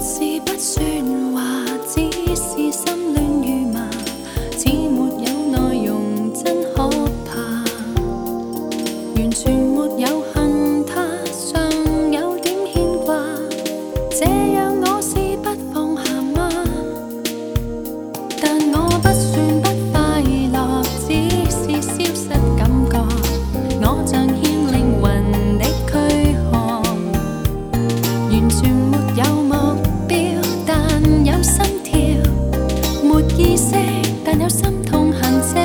是不算話，只是心亂如麻，似沒有內容真可怕。完全沒有恨他，尚有點牽掛，這樣我是不放下嗎？但我不算不快樂，只是消失感覺，我像欠靈魂的軀殼，完全沒有目標，但有心跳，沒意識，但有心痛痕跡。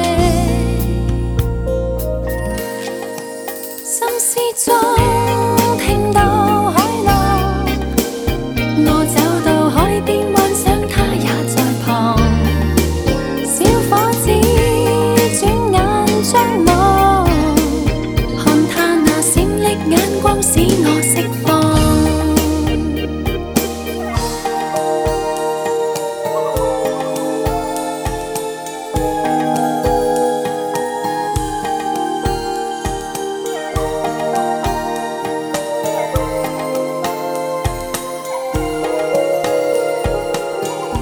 心思中聽到海浪，我走到海邊，幻想他也在旁。小伙子轉眼張望，看他那閃爍眼光使我釋放。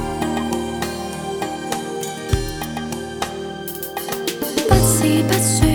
不是不算